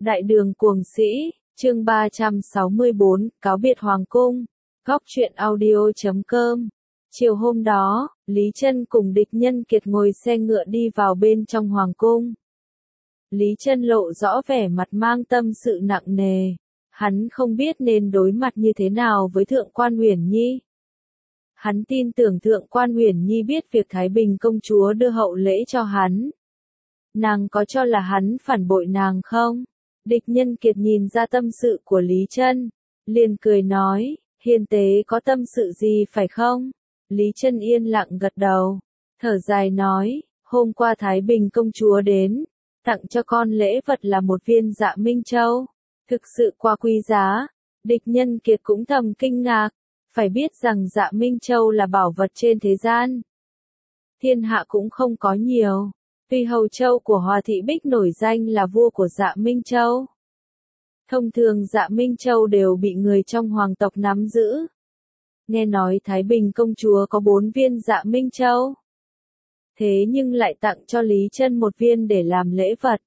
Đại đường cuồng sĩ, chương 364, cáo biệt Hoàng cung. Góc truyện audio.com. Chiều hôm đó, Lý Chân cùng Địch Nhân Kiệt ngồi xe ngựa đi vào bên trong Hoàng cung. Lý Chân lộ rõ vẻ mặt mang tâm sự nặng nề. Hắn không biết nên đối mặt như thế nào với Thượng quan Uyển Nhi. Hắn tin tưởng Thượng quan Uyển Nhi biết việc Thái Bình công chúa đưa hậu lễ cho hắn. Nàng có cho là hắn phản bội nàng không? Địch Nhân Kiệt nhìn ra tâm sự của Lý Chân, liền cười nói, hiền tế có tâm sự gì phải không? Lý Chân yên lặng gật đầu, thở dài nói, hôm qua Thái Bình công chúa đến, tặng cho con lễ vật là một viên Dạ Minh Châu, thực sự quá quý giá. Địch Nhân Kiệt cũng thầm kinh ngạc, phải biết rằng Dạ Minh Châu là bảo vật trên thế gian. Thiên hạ cũng không có nhiều. Tuy hầu châu của Hòa Thị Bích nổi danh là vua của Dạ Minh Châu. Thông thường Dạ Minh Châu đều bị người trong hoàng tộc nắm giữ. Nghe nói Thái Bình công chúa có 4 viên Dạ Minh Châu. Thế nhưng lại tặng cho Lý Chân một viên để làm lễ vật.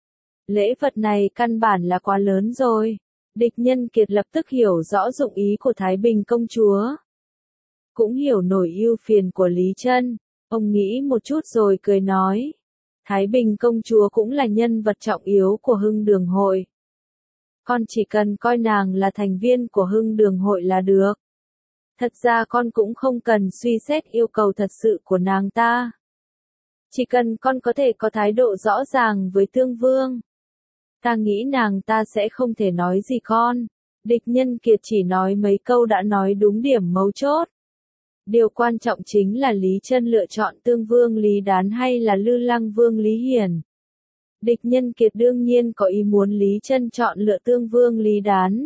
Lễ vật này căn bản là quá lớn rồi. Địch Nhân Kiệt lập tức hiểu rõ dụng ý của Thái Bình công chúa. Cũng hiểu nổi ưu phiền của Lý Chân. Ông nghĩ một chút rồi cười nói. Thái Bình công chúa cũng là nhân vật trọng yếu của Hưng Đường hội. Con chỉ cần coi nàng là thành viên của Hưng Đường hội là được. Thật ra con cũng không cần suy xét yêu cầu thật sự của nàng ta. Chỉ cần con có thể có thái độ rõ ràng với Tương Vương. Ta nghĩ nàng ta sẽ không thể nói gì con. Địch Nhân Kiệt chỉ nói mấy câu đã nói đúng điểm mấu chốt. Điều quan trọng chính là Lý Chân lựa chọn Tương Vương Lý Đán hay là Lư Lăng Vương Lý Hiển. Địch Nhân Kiệt đương nhiên có ý muốn Lý Chân chọn lựa Tương Vương Lý Đán.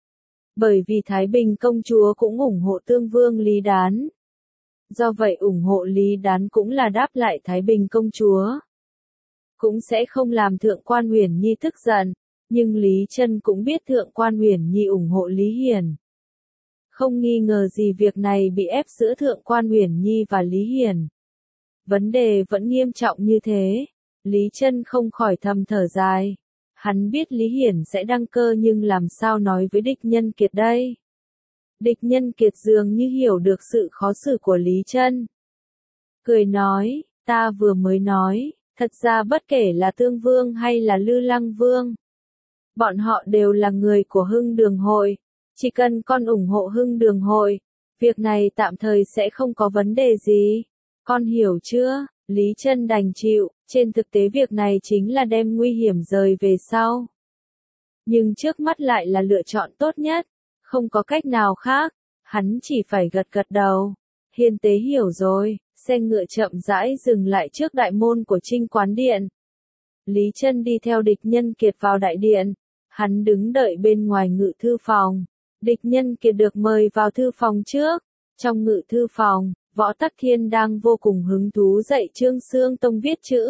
Bởi vì Thái Bình công chúa cũng ủng hộ Tương Vương Lý Đán. Do vậy ủng hộ Lý Đán cũng là đáp lại Thái Bình công chúa. Cũng sẽ không làm Thượng quan Uyển Nhi tức giận, nhưng Lý Chân cũng biết Thượng quan Uyển Nhi ủng hộ Lý Hiển. Không nghi ngờ gì việc này bị ép giữa Thượng quan Uyển Nhi và Lý Hiển. Vấn đề vẫn nghiêm trọng như thế, Lý Chân không khỏi thầm thở dài. Hắn biết Lý Hiển sẽ đăng cơ nhưng làm sao nói với Địch Nhân Kiệt đây? Địch Nhân Kiệt dường như hiểu được sự khó xử của Lý Chân. Cười nói, ta vừa mới nói, thật ra bất kể là Tương Vương hay là Lư Lăng Vương. Bọn họ đều là người của Hưng Đường hội. Chỉ cần con ủng hộ Hưng Đường hội, việc này tạm thời sẽ không có vấn đề gì. Con hiểu chưa? Lý Chân đành chịu, trên thực tế việc này chính là đem nguy hiểm rời về sau. Nhưng trước mắt lại là lựa chọn tốt nhất, không có cách nào khác, hắn chỉ phải gật gật đầu. Hiền tế hiểu rồi, xe ngựa chậm rãi dừng lại trước đại môn của Trinh Quán Điện. Lý Chân đi theo Địch Nhân Kiệt vào đại điện, hắn đứng đợi bên ngoài ngự thư phòng. Địch Nhân Kiệt được mời vào thư phòng trước. Trong ngự thư phòng, Võ Tắc Thiên đang vô cùng hứng thú dạy Trương Xương Tông viết chữ.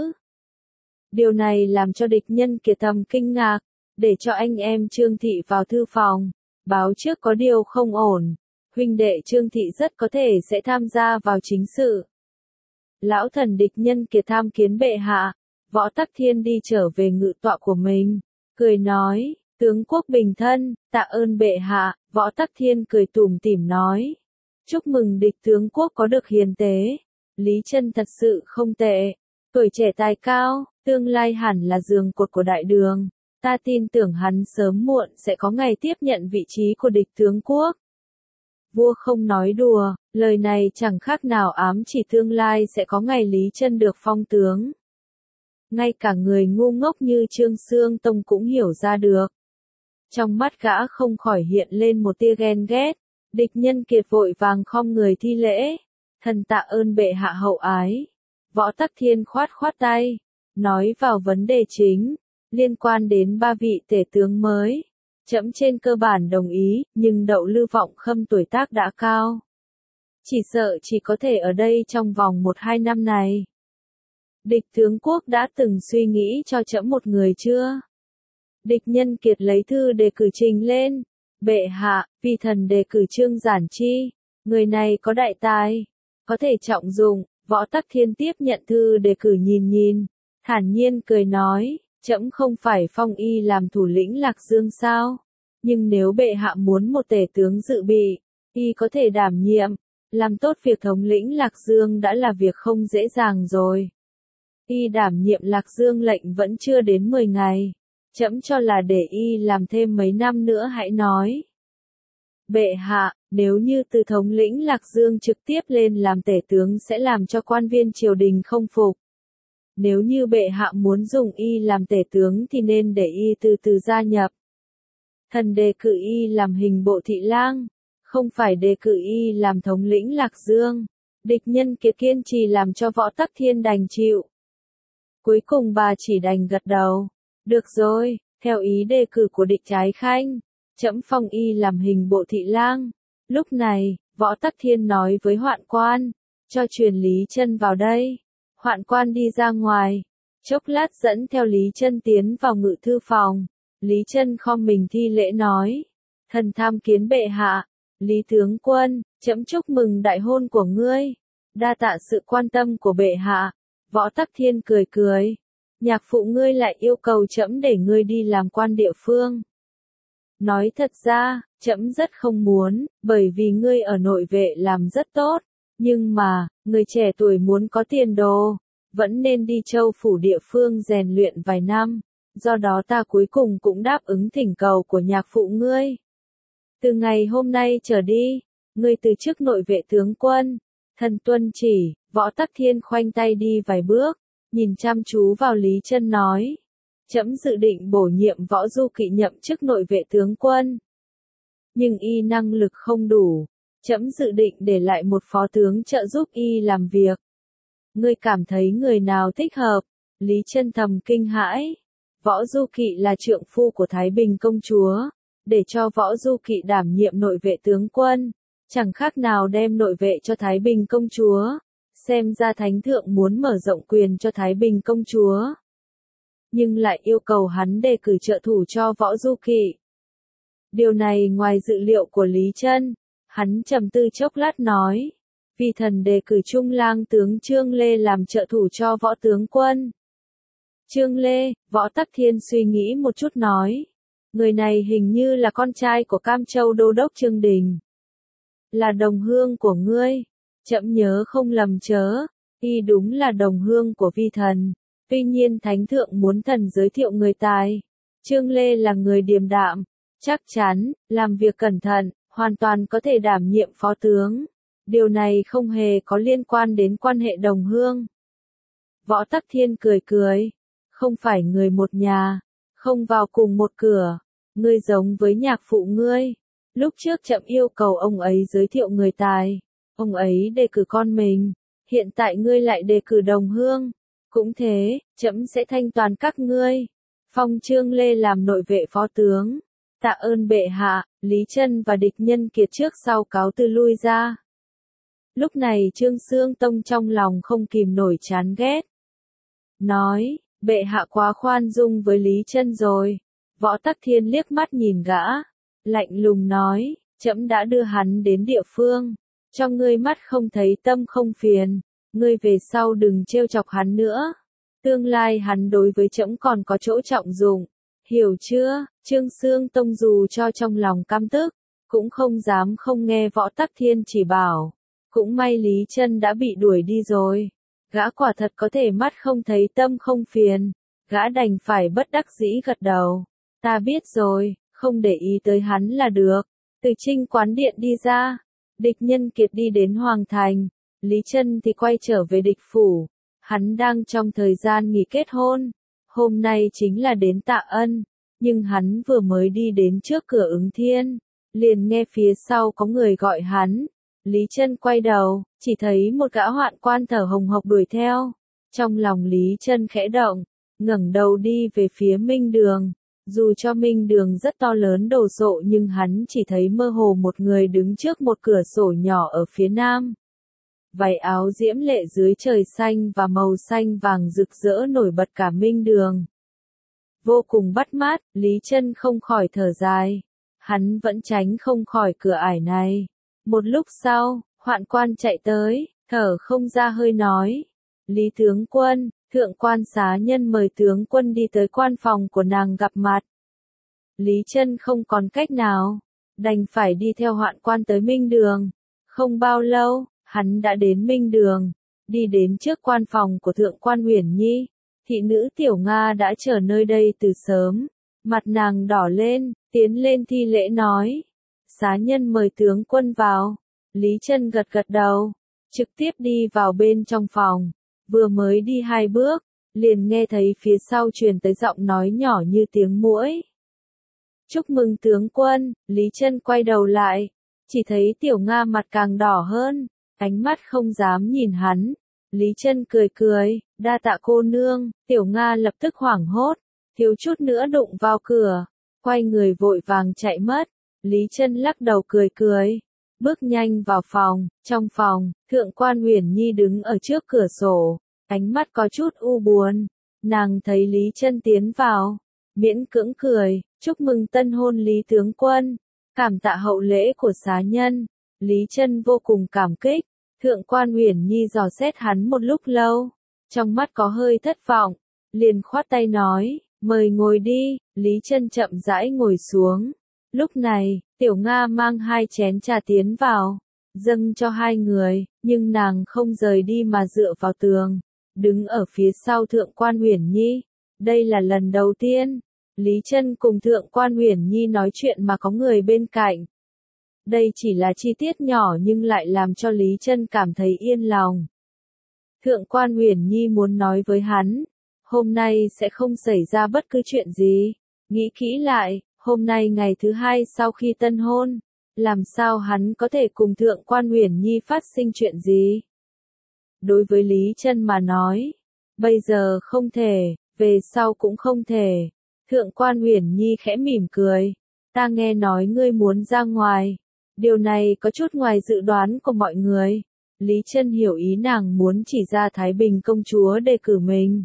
Điều này làm cho Địch Nhân Kiệt thầm kinh ngạc, để cho anh em Trương Thị vào thư phòng, báo trước có điều không ổn. Huynh đệ Trương Thị rất có thể sẽ tham gia vào chính sự. Lão thần Địch Nhân Kiệt tham kiến bệ hạ. Võ Tắc Thiên đi trở về ngự tọa của mình, cười nói. Tướng quốc bình thân, tạ ơn bệ hạ. Võ Tắc Thiên cười tủm tỉm nói. Chúc mừng Địch tướng quốc có được hiền tế. Lý Chân thật sự không tệ. Tuổi trẻ tài cao, tương lai hẳn là giường cột của đại đường. Ta tin tưởng hắn sớm muộn sẽ có ngày tiếp nhận vị trí của Địch tướng quốc. Vua không nói đùa, lời này chẳng khác nào ám chỉ tương lai sẽ có ngày Lý Chân được phong tướng. Ngay cả người ngu ngốc như Trương Xương Tông cũng hiểu ra được. Trong mắt gã không khỏi hiện lên một tia ghen ghét. Địch Nhân Kiệt vội vàng khom người thi lễ. Thần tạ ơn bệ hạ hậu ái. Võ Tắc Thiên khoát khoát tay, nói vào vấn đề chính, liên quan đến 3 vị tể tướng mới. Trẫm trên cơ bản đồng ý, nhưng Đậu Lư Vọng Khâm tuổi tác đã cao. Chỉ sợ chỉ có thể ở đây trong vòng 1-2 năm này. Địch tướng quốc đã từng suy nghĩ cho trẫm một người chưa? Địch Nhân Kiệt lấy thư đề cử trình lên. Bệ hạ, vi thần đề cử Trương Giản Chi. Người này có đại tài, có thể trọng dụng. Võ Tắc Thiên tiếp nhận thư đề cử nhìn nhìn, thản nhiên cười nói. Trẫm không phải phong y làm thủ lĩnh Lạc Dương sao? Nhưng nếu bệ hạ muốn một tể tướng dự bị, y có thể đảm nhiệm, làm tốt việc thống lĩnh Lạc Dương đã là việc không dễ dàng rồi. Y đảm nhiệm Lạc Dương lệnh vẫn chưa đến 10 ngày. Trẫm cho là để y làm thêm mấy năm nữa hãy nói. Bệ hạ, nếu như từ thống lĩnh Lạc Dương trực tiếp lên làm tể tướng sẽ làm cho quan viên triều đình không phục. Nếu như bệ hạ muốn dùng y làm tể tướng thì nên để y từ từ gia nhập. Thần đề cử y làm hình bộ thị lang, không phải đề cử y làm thống lĩnh Lạc Dương. Địch Nhân Kiệt kiên trì làm cho Võ Tắc Thiên đành chịu. Cuối cùng bà chỉ đành gật đầu. Được rồi, theo ý đề cử của Địch Trái Khanh, trẫm phong y làm hình bộ thị lang. Lúc này, Võ Tắc Thiên nói với Hoạn Quan, cho truyền Lý Chân vào đây. Hoạn Quan đi ra ngoài, chốc lát dẫn theo Lý Chân tiến vào ngự thư phòng. Lý Chân khom mình thi lễ nói, thần tham kiến bệ hạ. Lý tướng quân, trẫm chúc mừng đại hôn của ngươi. Đa tạ sự quan tâm của bệ hạ. Võ Tắc Thiên cười cười. Nhạc phụ ngươi lại yêu cầu trẫm để ngươi đi làm quan địa phương. Nói thật ra, trẫm rất không muốn, bởi vì ngươi ở nội vệ làm rất tốt. Nhưng mà, người trẻ tuổi muốn có tiền đồ, vẫn nên đi châu phủ địa phương rèn luyện vài năm. Do đó ta cuối cùng cũng đáp ứng thỉnh cầu của nhạc phụ ngươi. Từ ngày hôm nay trở đi, ngươi từ chức nội vệ tướng quân. Thần tuân chỉ. Võ Tắc Thiên khoanh tay đi vài bước, nhìn chăm chú vào Lý Chân nói. Trẫm dự định bổ nhiệm Võ Du Kỵ nhậm chức nội vệ tướng quân. Nhưng y năng lực không đủ. Trẫm dự định để lại một phó tướng trợ giúp y làm việc. Ngươi cảm thấy người nào thích hợp? Lý Chân thầm kinh hãi. Võ Du Kỵ là trượng phu của Thái Bình công chúa. Để cho Võ Du Kỵ đảm nhiệm nội vệ tướng quân, chẳng khác nào đem nội vệ cho Thái Bình công chúa. Xem ra Thánh Thượng muốn mở rộng quyền cho Thái Bình công chúa. Nhưng lại yêu cầu hắn đề cử trợ thủ cho Võ Du Kỵ. Điều này ngoài dự liệu của Lý Chân. Hắn trầm tư chốc lát nói. Vì thần đề cử Trung lang tướng Trương Lê làm trợ thủ cho Võ tướng quân. Trương Lê, Võ Tắc Thiên suy nghĩ một chút nói. Người này hình như là con trai của Cam Châu Đô đốc Trương Đình. Là đồng hương của ngươi. Trẫm nhớ không lầm chớ, y đúng là đồng hương của vi thần. Tuy nhiên Thánh Thượng muốn thần giới thiệu người tài. Trương Lê là người điềm đạm, chắc chắn, làm việc cẩn thận, hoàn toàn có thể đảm nhiệm phó tướng. Điều này không hề có liên quan đến quan hệ đồng hương. Võ Tắc Thiên cười cười. Không phải người một nhà, không vào cùng một cửa. Ngươi giống với nhạc phụ ngươi. Lúc trước trẫm yêu cầu ông ấy giới thiệu người tài. Ông ấy đề cử con mình. Hiện tại ngươi lại đề cử đồng hương. Cũng thế, trẫm sẽ thanh toàn các ngươi. Phong Trương Lê làm nội vệ phó tướng. Tạ ơn bệ hạ. Lý Chân và Địch Nhân Kiệt trước sau cáo từ lui ra. Lúc này Trương Xương Tông trong lòng không kìm nổi chán ghét. Nói, bệ hạ quá khoan dung với Lý Chân rồi. Võ Tắc Thiên liếc mắt nhìn gã. Lạnh lùng nói, trẫm đã đưa hắn đến địa phương. Cho ngươi mắt không thấy tâm không phiền. Ngươi về sau đừng trêu chọc hắn nữa. Tương lai hắn đối với trẫm còn có chỗ trọng dụng. Hiểu chưa? Trương Xương Tông dù cho trong lòng căm tức, cũng không dám không nghe Võ Tắc Thiên chỉ bảo. Cũng may Lý Chân đã bị đuổi đi rồi. Gã quả thật có thể mắt không thấy tâm không phiền. Gã đành phải bất đắc dĩ gật đầu. Ta biết rồi, không để ý tới hắn là được. Từ Trinh quán điện đi ra. Địch Nhân Kiệt đi đến Hoàng Thành. Lý Chân thì quay trở về địch phủ. Hắn đang trong thời gian nghỉ kết hôn. Hôm nay chính là đến tạ ân. Nhưng hắn vừa mới đi đến trước cửa Ứng Thiên. Liền nghe phía sau có người gọi hắn. Lý Chân quay đầu, chỉ thấy một gã hoạn quan thở hồng hộc đuổi theo. Trong lòng Lý Chân khẽ động, ngẩng đầu đi về phía Minh Đường. Dù cho Minh Đường rất to lớn đồ sộ nhưng hắn chỉ thấy mơ hồ một người đứng trước một cửa sổ nhỏ ở phía nam. Váy áo diễm lệ dưới trời xanh và màu xanh vàng rực rỡ nổi bật cả Minh Đường. Vô cùng bắt mắt, Lý Chân không khỏi thở dài. Hắn vẫn tránh không khỏi cửa ải này. Một lúc sau, hoạn quan chạy tới, thở không ra hơi nói. Lý tướng quân, Thượng quan xá nhân mời tướng quân đi tới quan phòng của nàng gặp mặt. Lý Chân không còn cách nào, đành phải đi theo Hoạn quan tới Minh Đường. Không bao lâu, hắn đã đến Minh Đường, đi đến trước quan phòng của Thượng quan Uyển Nhi. Thị nữ Tiểu Nga đã chờ nơi đây từ sớm, mặt nàng đỏ lên, tiến lên thi lễ nói: "Xá nhân mời tướng quân vào." Lý Chân gật gật đầu, trực tiếp đi vào bên trong phòng. Vừa mới đi 2 bước, liền nghe thấy phía sau truyền tới giọng nói nhỏ như tiếng muỗi. "Chúc mừng tướng quân." Lý Chân quay đầu lại, chỉ thấy Tiểu Nga mặt càng đỏ hơn, ánh mắt không dám nhìn hắn. Lý Chân cười cười, "Đa tạ cô nương." Tiểu Nga lập tức hoảng hốt, thiếu chút nữa đụng vào cửa, quay người vội vàng chạy mất. Lý Chân lắc đầu cười cười, bước nhanh vào phòng. Trong phòng, Thượng quan Uyển Nhi đứng ở trước cửa sổ, ánh mắt có chút u buồn. Nàng thấy Lý Chân tiến vào, miễn cưỡng cười, "Chúc mừng tân hôn Lý tướng quân, cảm tạ hậu lễ của xá nhân." Lý Chân vô cùng cảm kích. Thượng quan Uyển Nhi dò xét hắn một lúc lâu, trong mắt có hơi thất vọng, liền khoát tay nói: "Mời ngồi đi." Lý Chân chậm rãi ngồi xuống. Lúc này, Tiểu Nga mang 2 chén trà tiến vào, dâng cho 2 người, nhưng nàng không rời đi mà dựa vào tường, đứng ở phía sau Thượng quan Uyển Nhi. Đây là lần đầu tiên, Lý Chân cùng Thượng quan Uyển Nhi nói chuyện mà có người bên cạnh. Đây chỉ là chi tiết nhỏ nhưng lại làm cho Lý Chân cảm thấy yên lòng. Thượng quan Uyển Nhi muốn nói với hắn, hôm nay sẽ không xảy ra bất cứ chuyện gì. Nghĩ kỹ lại, hôm nay ngày thứ 2 sau khi tân hôn, làm sao hắn có thể cùng Thượng quan Uyển Nhi phát sinh chuyện gì? Đối với Lý Chân mà nói, bây giờ không thể, về sau cũng không thể. Thượng quan Uyển Nhi khẽ mỉm cười, "Ta nghe nói ngươi muốn ra ngoài. Điều này có chút ngoài dự đoán của mọi người." Lý Chân hiểu ý nàng muốn chỉ ra Thái Bình công chúa đề cử mình.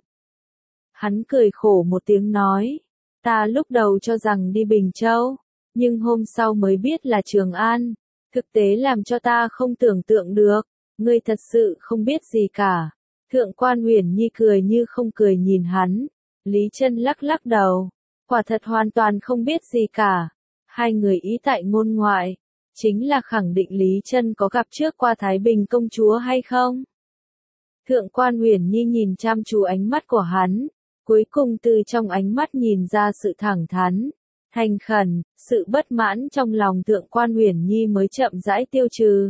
Hắn cười khổ một tiếng nói: "Ta lúc đầu cho rằng đi Bình Châu, nhưng hôm sau mới biết là Trường An. Thực tế làm cho ta không tưởng tượng được, ngươi thật sự không biết gì cả." Thượng quan Uyển Nhi cười như không cười nhìn hắn. Lý Chân lắc lắc đầu, quả thật hoàn toàn không biết gì cả. Hai người ý tại ngôn ngoại, chính là khẳng định Lý Chân có gặp trước qua Thái Bình công chúa hay không. Thượng quan Uyển Nhi nhìn chăm chú ánh mắt của hắn, cuối cùng từ trong ánh mắt nhìn ra sự thẳng thắn, thành khẩn, sự bất mãn trong lòng Thượng quan Uyển Nhi mới chậm rãi tiêu trừ.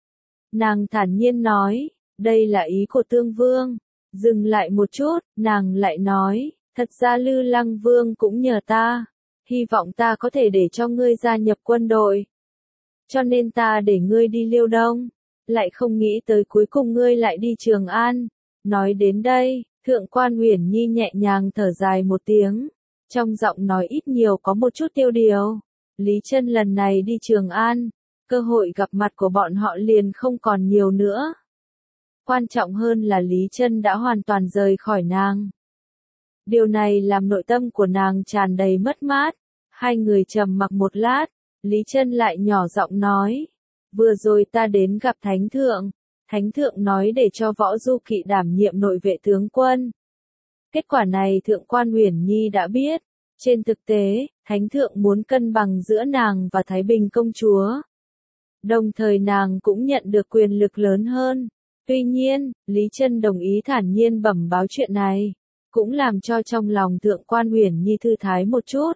Nàng thản nhiên nói: "Đây là ý của Tương Vương." Dừng lại một chút, nàng lại nói: "Thật ra Lư Lăng Vương cũng nhờ ta, hy vọng ta có thể để cho ngươi gia nhập quân đội. Cho nên ta để ngươi đi Liêu Đông, lại không nghĩ tới cuối cùng ngươi lại đi Trường An." Nói đến đây, Thượng quan Uyển Nhi nhẹ nhàng thở dài một tiếng, trong giọng nói ít nhiều có một chút tiêu điều. Lý Chân lần này đi Trường An, cơ hội gặp mặt của bọn họ liền không còn nhiều nữa. Quan trọng hơn là Lý Chân đã hoàn toàn rời khỏi nàng. Điều này làm nội tâm của nàng tràn đầy mất mát. Hai người trầm mặc một lát, Lý Chân lại nhỏ giọng nói: "Vừa rồi ta đến gặp Thánh Thượng. Thánh Thượng nói để cho Võ Du Kỵ đảm nhiệm nội vệ tướng quân." Kết quả này Thượng quan Uyển Nhi đã biết. Trên thực tế, Thánh Thượng muốn cân bằng giữa nàng và Thái Bình công chúa. Đồng thời nàng cũng nhận được quyền lực lớn hơn. Tuy nhiên, Lý Chân đồng ý thản nhiên bẩm báo chuyện này, cũng làm cho trong lòng Thượng quan Uyển Nhi thư thái một chút.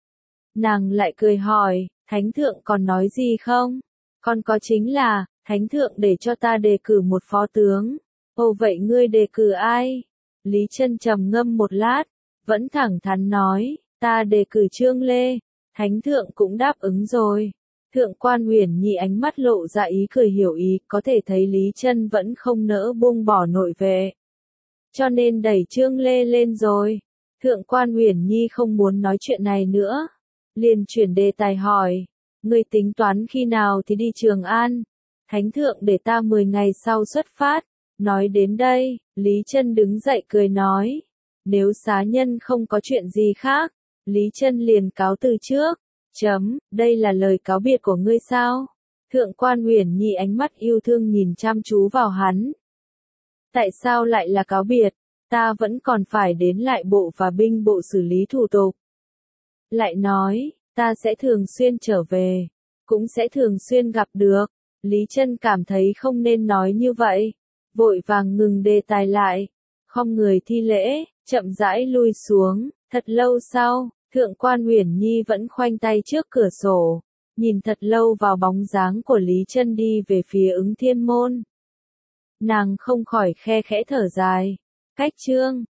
Nàng lại cười hỏi: "Thánh Thượng còn nói gì không?" "Còn có chính là, Thánh Thượng để cho ta đề cử một phó tướng." "Ồ, vậy ngươi đề cử ai?" Lý Chân trầm ngâm một lát, vẫn thẳng thắn nói: "Ta đề cử Trương Lê." Thánh Thượng cũng đáp ứng rồi. Thượng quan Uyển Nhi ánh mắt lộ ra ý cười hiểu ý, có thể thấy Lý Chân vẫn không nỡ buông bỏ nội vệ, cho nên đẩy Trương Lê lên rồi. Thượng quan Uyển Nhi không muốn nói chuyện này nữa, liền chuyển đề tài hỏi: "Ngươi tính toán khi nào thì đi Trường An?" "Thánh Thượng để ta 10 ngày sau xuất phát." Nói đến đây, Lý Chân đứng dậy cười nói: "Nếu xá nhân không có chuyện gì khác, Lý Chân liền cáo từ trước." Đây là lời cáo biệt của ngươi sao?" Thượng quan Uyển Nhi ánh mắt yêu thương nhìn chăm chú vào hắn. "Tại sao lại là cáo biệt?" ta vẫn còn phải đến lại bộ và binh bộ xử lý thủ tục. Lại nói, ta sẽ thường xuyên trở về, cũng sẽ thường xuyên gặp được. Lý Chân cảm thấy không nên nói như vậy, vội vàng ngừng đề tài lại, khom người thi lễ, chậm rãi lui xuống. Thật lâu sau, Thượng quan Uyển Nhi vẫn khoanh tay trước cửa sổ, nhìn thật lâu vào bóng dáng của Lý Chân đi về phía Ứng Thiên Môn. Nàng không khỏi khe khẽ thở dài. Cách chương